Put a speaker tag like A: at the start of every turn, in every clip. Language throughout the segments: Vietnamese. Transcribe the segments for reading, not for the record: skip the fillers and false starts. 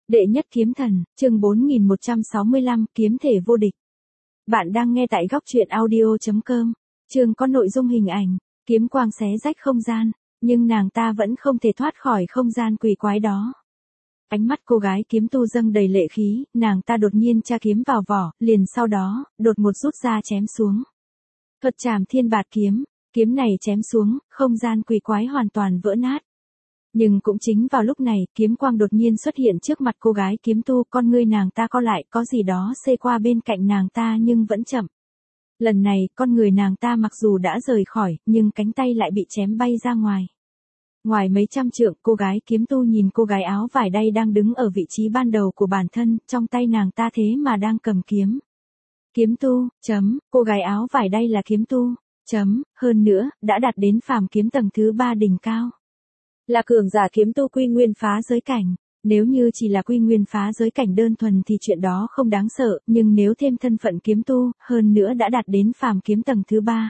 A: Đệ nhất kiếm thần, chương 4165, kiếm thể vô địch. Bạn đang nghe tại góc truyện audio.com. Chương có nội dung hình ảnh, kiếm quang xé rách không gian, nhưng nàng ta vẫn không thể thoát khỏi không gian quỷ quái đó. Ánh mắt cô gái kiếm tu dâng đầy lệ khí, nàng ta đột nhiên tra kiếm vào vỏ, liền sau đó, đột một rút ra chém xuống. Thuật trảm thiên bạt kiếm, kiếm này chém xuống, không gian quỷ quái hoàn toàn vỡ nát. Nhưng cũng chính vào lúc này, kiếm quang đột nhiên xuất hiện trước mặt cô gái kiếm tu, con ngươi nàng ta co lại, có gì đó xê qua bên cạnh nàng ta nhưng vẫn chậm. Lần này, con người nàng ta mặc dù đã rời khỏi, nhưng cánh tay lại bị chém bay ra ngoài. Ngoài mấy trăm trượng, cô gái kiếm tu nhìn cô gái áo vải đay đang đứng ở vị trí ban đầu của bản thân, trong tay nàng ta thế mà đang cầm kiếm. Kiếm tu, cô gái áo vải đay là kiếm tu, hơn nữa, đã đạt đến phàm kiếm tầng thứ 3 đỉnh cao. Là cường giả kiếm tu quy nguyên phá giới cảnh. Nếu như chỉ là quy nguyên phá giới cảnh đơn thuần thì chuyện đó không đáng sợ, nhưng nếu thêm thân phận kiếm tu, hơn nữa đã đạt đến phàm kiếm tầng thứ 3.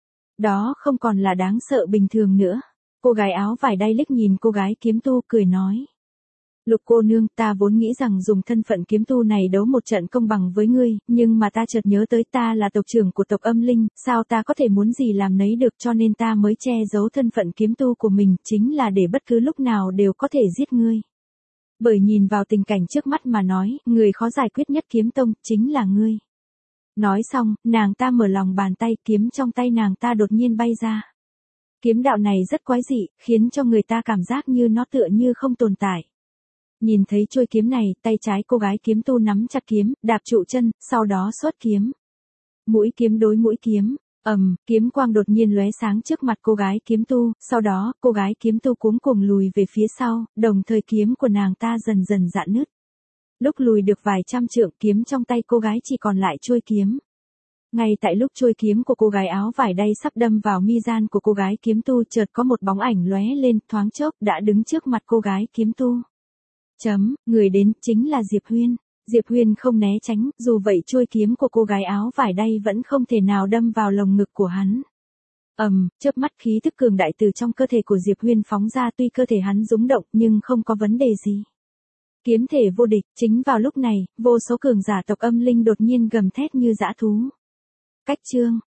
A: Đó không còn là đáng sợ bình thường nữa. Cô gái áo vải đay liếc nhìn cô gái kiếm tu cười nói. Lục cô nương, ta vốn nghĩ rằng dùng thân phận kiếm tu này đấu một trận công bằng với ngươi, nhưng mà ta chợt nhớ tới ta là tộc trưởng của tộc âm linh, sao ta có thể muốn gì làm nấy được, cho nên ta mới che giấu thân phận kiếm tu của mình, chính là để bất cứ lúc nào đều có thể giết ngươi. Bởi nhìn vào tình cảnh trước mắt mà nói, người khó giải quyết nhất kiếm tông, chính là ngươi. Nói xong, nàng ta mở lòng bàn tay, kiếm trong tay nàng ta đột nhiên bay ra. Kiếm đạo này rất quái dị, khiến cho người ta cảm giác như nó tựa như không tồn tại. Nhìn thấy chuôi kiếm này, tay trái cô gái kiếm tu nắm chặt kiếm, đạp trụ chân, sau đó xuất kiếm. Mũi kiếm đối mũi kiếm, kiếm quang đột nhiên lóe sáng trước mặt cô gái kiếm tu, sau đó, cô gái kiếm tu cuống cuồng lùi về phía sau, đồng thời kiếm của nàng ta dần dần rạn nứt. Lúc lùi được vài trăm trượng, kiếm trong tay cô gái chỉ còn lại chuôi kiếm. Ngay tại lúc chuôi kiếm của cô gái áo vải đay sắp đâm vào mi gian của cô gái kiếm tu, chợt có một bóng ảnh lóe lên, thoáng chốc đã đứng trước mặt cô gái kiếm tu. Người đến chính là Diệp Huyên. Diệp Huyên không né tránh, dù vậy chuôi kiếm của cô gái áo vải đay vẫn không thể nào đâm vào lồng ngực của hắn. Chớp mắt khí tức cường đại từ trong cơ thể của Diệp Huyên phóng ra, tuy cơ thể hắn rung động nhưng không có vấn đề gì. Kiếm thể vô địch, chính vào lúc này, vô số cường giả tộc âm linh đột nhiên gầm thét như dã thú. Cách chương,